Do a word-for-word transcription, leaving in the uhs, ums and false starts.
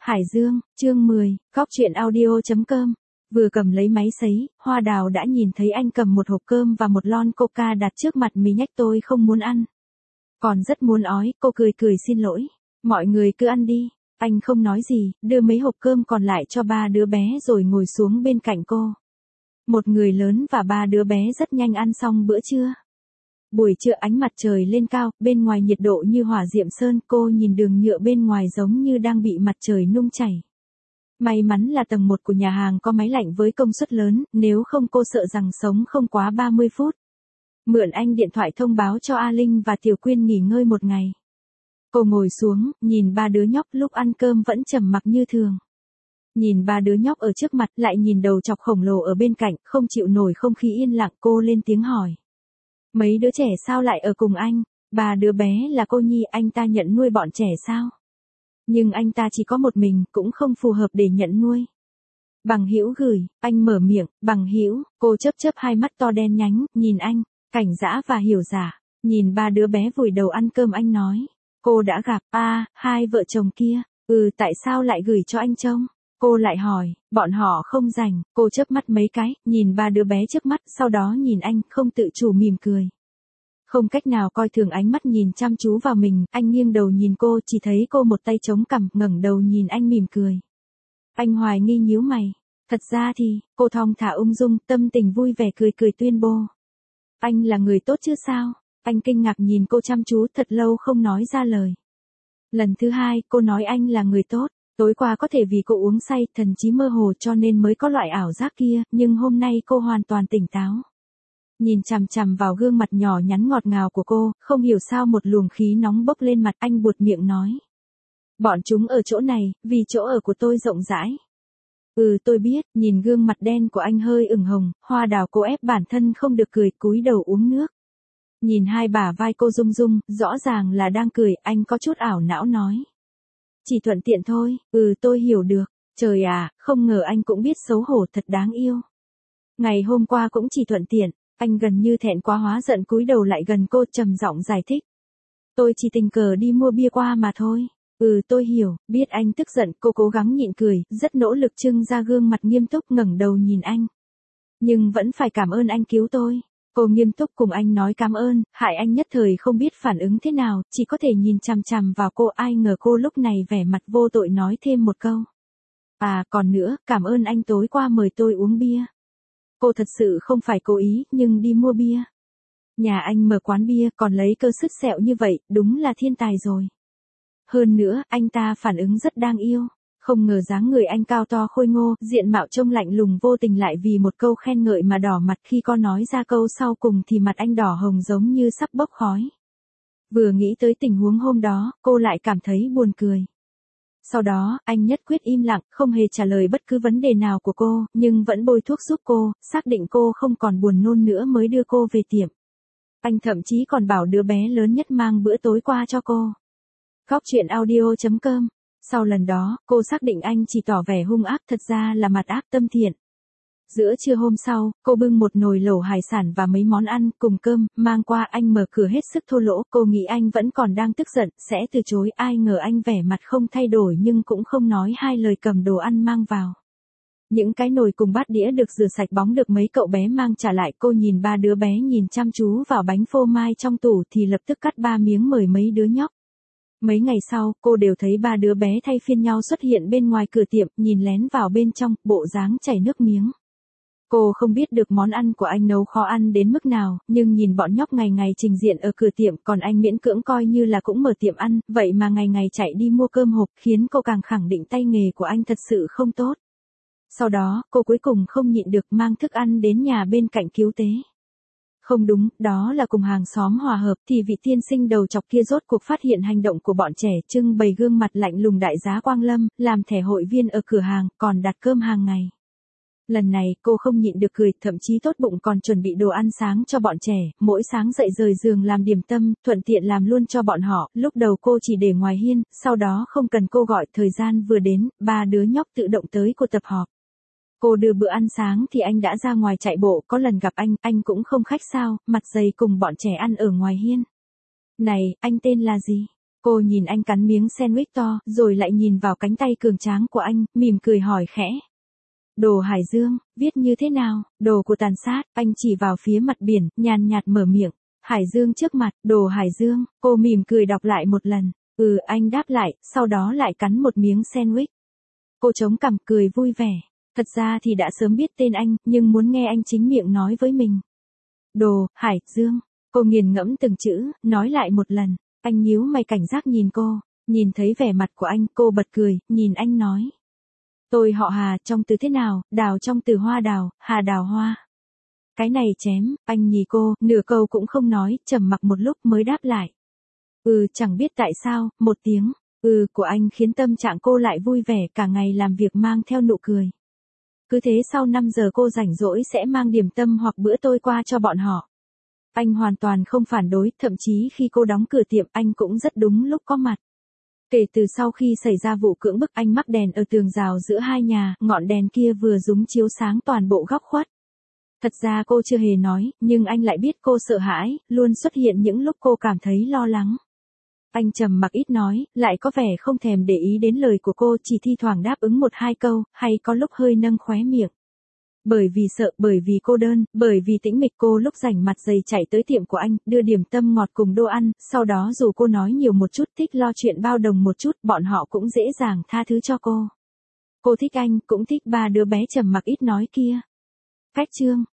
Hải Dương, chương mười, Góc truyện audio chấm com. Vừa cầm lấy máy sấy, Hoa Đào đã nhìn thấy anh cầm một hộp cơm và một lon coca đặt trước mặt mí nhách tôi không muốn ăn. Còn rất muốn ói, cô cười cười xin lỗi. Mọi người cứ ăn đi. Anh không nói gì, đưa mấy hộp cơm còn lại cho ba đứa bé rồi ngồi xuống bên cạnh cô. Một người lớn và ba đứa bé rất nhanh ăn xong bữa trưa. Buổi trưa ánh mặt trời lên cao, bên ngoài nhiệt độ như hỏa diệm sơn, cô nhìn đường nhựa bên ngoài giống như đang bị mặt trời nung chảy. May mắn là tầng một của nhà hàng có máy lạnh với công suất lớn, nếu không cô sợ rằng sống không quá ba mươi phút. Mượn anh điện thoại thông báo cho A Linh và Tiểu Quyên nghỉ ngơi một ngày. Cô ngồi xuống, nhìn ba đứa nhóc lúc ăn cơm vẫn trầm mặc như thường. Nhìn ba đứa nhóc ở trước mặt lại nhìn đầu chọc khổng lồ ở bên cạnh, không chịu nổi không khí yên lặng, cô lên tiếng hỏi. Mấy đứa trẻ sao lại ở cùng anh? Ba đứa bé là cô nhi, anh ta nhận nuôi bọn trẻ sao? Nhưng anh ta chỉ có một mình, cũng không phù hợp để nhận nuôi. Bằng Hữu gửi, anh mở miệng, Bằng Hữu, cô chớp chớp hai mắt to đen nhánh, nhìn anh, Cảnh Dã và Hiểu Giả, nhìn ba đứa bé vùi đầu ăn cơm anh nói. Cô đã gặp, a à, hai vợ chồng kia, ừ tại sao lại gửi cho anh trông? Cô lại hỏi, bọn họ không rảnh, cô chớp mắt mấy cái, nhìn ba đứa bé trước mắt, sau đó nhìn anh, không tự chủ mỉm cười. Không cách nào coi thường ánh mắt nhìn chăm chú vào mình, anh nghiêng đầu nhìn cô, chỉ thấy cô một tay chống cằm, ngẩng đầu nhìn anh mỉm cười. Anh hoài nghi nhíu mày, thật ra thì, cô thong thả ung dung, tâm tình vui vẻ cười cười tuyên bố. Anh là người tốt chứ sao? Anh kinh ngạc nhìn cô chăm chú, thật lâu không nói ra lời. Lần thứ hai, cô nói anh là người tốt. Tối qua có thể vì cô uống say, thần trí mơ hồ cho nên mới có loại ảo giác kia, nhưng hôm nay cô hoàn toàn tỉnh táo. Nhìn chằm chằm vào gương mặt nhỏ nhắn ngọt ngào của cô, không hiểu sao một luồng khí nóng bốc lên mặt, anh buột miệng nói. Bọn chúng ở chỗ này, vì chỗ ở của tôi rộng rãi. Ừ tôi biết, nhìn gương mặt đen của anh hơi ửng hồng, Hoa Đào cô ép bản thân không được cười, cúi đầu uống nước. Nhìn hai bả vai cô rung rung, rõ ràng là đang cười, anh có chút ảo não nói. Chỉ thuận tiện thôi, ừ tôi hiểu được, trời à, không ngờ anh cũng biết xấu hổ, thật đáng yêu. Ngày hôm qua cũng chỉ thuận tiện, anh gần như thẹn quá hóa giận cúi đầu lại gần cô trầm giọng giải thích. Tôi chỉ tình cờ đi mua bia qua mà thôi, ừ tôi hiểu, biết anh tức giận, cô cố gắng nhịn cười, rất nỗ lực trưng ra gương mặt nghiêm túc ngẩng đầu nhìn anh. Nhưng vẫn phải cảm ơn anh cứu tôi. Cô nghiêm túc cùng anh nói cảm ơn, hại anh nhất thời không biết phản ứng thế nào, chỉ có thể nhìn chằm chằm vào cô, ai ngờ cô lúc này vẻ mặt vô tội nói thêm một câu. À, còn nữa, cảm ơn anh tối qua mời tôi uống bia. Cô thật sự không phải cố ý, nhưng đi mua bia. Nhà anh mở quán bia, còn lấy cơ sứt sẹo như vậy, đúng là thiên tài rồi. Hơn nữa, anh ta phản ứng rất đáng yêu. Không ngờ dáng người anh cao to khôi ngô, diện mạo trông lạnh lùng vô tình lại vì một câu khen ngợi mà đỏ mặt, khi con nói ra câu sau cùng thì mặt anh đỏ hồng giống như sắp bốc khói. Vừa nghĩ tới tình huống hôm đó, cô lại cảm thấy buồn cười. Sau đó, anh nhất quyết im lặng, không hề trả lời bất cứ vấn đề nào của cô, nhưng vẫn bôi thuốc giúp cô, xác định cô không còn buồn nôn nữa mới đưa cô về tiệm. Anh thậm chí còn bảo đứa bé lớn nhất mang bữa tối qua cho cô. Góc truyện audio chấm com. Sau lần đó, cô xác định anh chỉ tỏ vẻ hung ác, thật ra là mặt ác tâm thiện. Giữa trưa hôm sau, cô bưng một nồi lẩu hải sản và mấy món ăn, cùng cơm, mang qua, anh mở cửa hết sức thô lỗ, cô nghĩ anh vẫn còn đang tức giận, sẽ từ chối, ai ngờ anh vẻ mặt không thay đổi nhưng cũng không nói hai lời cầm đồ ăn mang vào. Những cái nồi cùng bát đĩa được rửa sạch bóng được mấy cậu bé mang trả lại, cô nhìn ba đứa bé nhìn chăm chú vào bánh phô mai trong tủ thì lập tức cắt ba miếng mời mấy đứa nhóc. Mấy ngày sau, cô đều thấy ba đứa bé thay phiên nhau xuất hiện bên ngoài cửa tiệm, nhìn lén vào bên trong, bộ dáng chảy nước miếng. Cô không biết được món ăn của anh nấu khó ăn đến mức nào, nhưng nhìn bọn nhóc ngày ngày trình diện ở cửa tiệm, còn anh miễn cưỡng coi như là cũng mở tiệm ăn, vậy mà ngày ngày chạy đi mua cơm hộp, khiến cô càng khẳng định tay nghề của anh thật sự không tốt. Sau đó, cô cuối cùng không nhịn được mang thức ăn đến nhà bên cạnh cứu tế. Không đúng, đó là cùng hàng xóm hòa hợp, thì vị tiên sinh đầu chọc kia rốt cuộc phát hiện hành động của bọn trẻ, trưng bày gương mặt lạnh lùng đại giá Quang Lâm, làm thẻ hội viên ở cửa hàng, còn đặt cơm hàng ngày. Lần này, cô không nhịn được cười, thậm chí tốt bụng còn chuẩn bị đồ ăn sáng cho bọn trẻ, mỗi sáng dậy rời giường làm điểm tâm, thuận tiện làm luôn cho bọn họ, lúc đầu cô chỉ để ngoài hiên, sau đó không cần cô gọi, thời gian vừa đến, ba đứa nhóc tự động tới cô tập họp. Cô đưa bữa ăn sáng thì anh đã ra ngoài chạy bộ, có lần gặp anh, anh cũng không khách sáo, mặt dày cùng bọn trẻ ăn ở ngoài hiên. Này, anh tên là gì? Cô nhìn anh cắn miếng sandwich to, rồi lại nhìn vào cánh tay cường tráng của anh, mỉm cười hỏi khẽ. Đồ Hải Dương, viết như thế nào? Đồ của tàn sát, anh chỉ vào phía mặt biển, nhàn nhạt mở miệng. Hải Dương trước mặt, Đồ Hải Dương, cô mỉm cười đọc lại một lần. Ừ, anh đáp lại, sau đó lại cắn một miếng sandwich. Cô chống cằm cười vui vẻ. Thật ra thì đã sớm biết tên anh, nhưng muốn nghe anh chính miệng nói với mình. Đồ, Hải Dương, cô nghiền ngẫm từng chữ, nói lại một lần. Anh nhíu mày cảnh giác nhìn cô, nhìn thấy vẻ mặt của anh, cô bật cười, nhìn anh nói. Tôi họ Hà, trong từ thế nào, đào trong từ hoa đào, Hà đào hoa. Cái này chém, anh nhì cô, nửa câu cũng không nói, trầm mặc một lúc mới đáp lại. Ừ, chẳng biết tại sao, một tiếng, ừ của anh khiến tâm trạng cô lại vui vẻ, cả ngày làm việc mang theo nụ cười. Cứ thế sau năm giờ cô rảnh rỗi sẽ mang điểm tâm hoặc bữa tôi qua cho bọn họ. Anh hoàn toàn không phản đối, thậm chí khi cô đóng cửa tiệm anh cũng rất đúng lúc có mặt. Kể từ sau khi xảy ra vụ cưỡng bức anh mắc đèn ở tường rào giữa hai nhà, ngọn đèn kia vừa rúng chiếu sáng toàn bộ góc khuất. Thật ra cô chưa hề nói, nhưng anh lại biết cô sợ hãi, luôn xuất hiện những lúc cô cảm thấy lo lắng. Anh trầm mặc ít nói, lại có vẻ không thèm để ý đến lời của cô, chỉ thi thoảng đáp ứng một hai câu, hay có lúc hơi nâng khóe miệng. Bởi vì sợ, bởi vì cô đơn, bởi vì tĩnh mịch, cô lúc rảnh mặt dày chạy tới tiệm của anh, đưa điểm tâm ngọt cùng đồ ăn, sau đó dù cô nói nhiều một chút, thích lo chuyện bao đồng một chút, bọn họ cũng dễ dàng tha thứ cho cô. Cô thích anh, cũng thích ba đứa bé trầm mặc ít nói kia. Cách chương